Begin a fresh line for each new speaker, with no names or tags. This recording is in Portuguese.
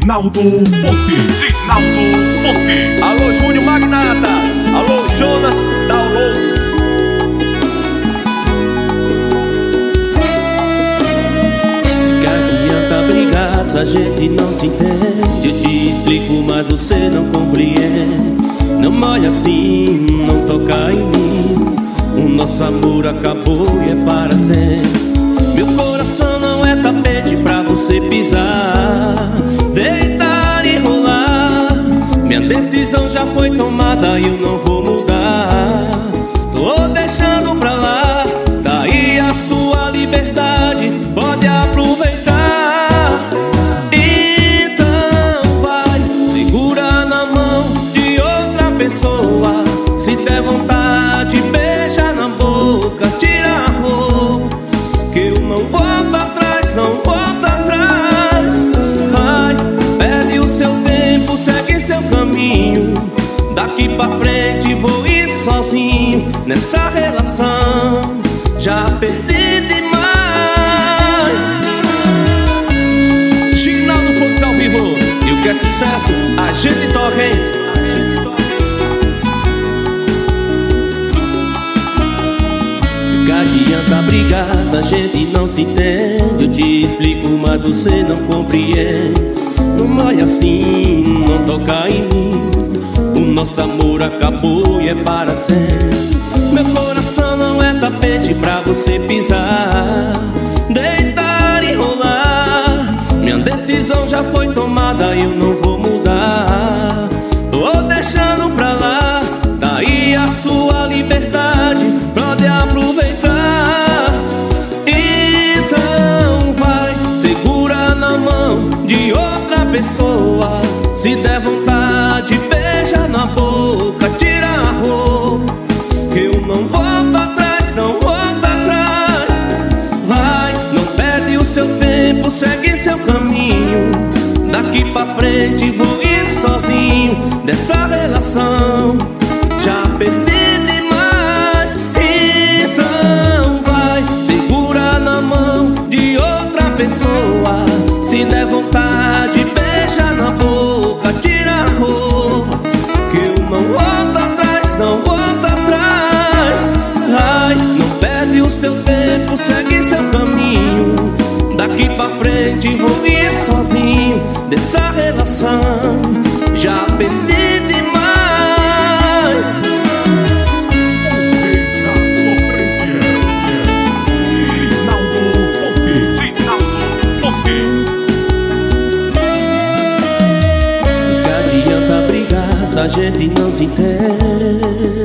Ginaldo Fonte.
Alô, Júnior Magnata. Alô, Jonas Downloads.
Que adianta brigar se a gente não se entende? Eu te explico, mas você não compreende. Não molha assim, não toca em mim. O nosso amor acabou e é para sempre. Meu coração não é tapete pra você pisar, deitar e rolar. Minha decisão já foi tomada e eu não vou mudar. Tô deixando pra lá, tá aí a sua liberdade, pode aproveitar. Então vai, segura na mão de outra pessoa. Se der vontade, beija na boca, tira a roupa, que eu não volto atrás, não volto atrás. Vai, perde o seu tempo, segue seu caminho. Daqui pra frente vou ir sozinho nessa relação. Já perdi demais. Ginaldo Fontes ao vivo. E o que é sucesso, a gente toca, hein? Que adianta brigar se a gente não se entende? Eu te explico, mas você não compreende. Não molha assim, não toca em mim. O nosso amor acabou e é para sempre. Meu coração não é tapete pra você pisar, deitar e rolar. Minha decisão já foi tomada e eu não vou mudar. Tô deixando pra lá, daí a sua liberdade, pode aproveitar. Então vai, segura na mão de outra pessoa. Se der vontade, beija na boca, tira a roupa, que eu não volto atrás, não volto atrás. Vai, não perde o seu tempo, segue seu caminho. Daqui pra frente vou ir sozinho dessa relação. Já perdi demais. Então vai, segura na mão de outra pessoa. Se der vontade, beija na boca, tira a roupa, que eu não volto atrás, não volto atrás. Ai, não perde o seu tempo, segue seu caminho. Daqui pra frente vou ir sozinho dessa relação. Já perdi demais. Que adianta brigar se a gente não se entende?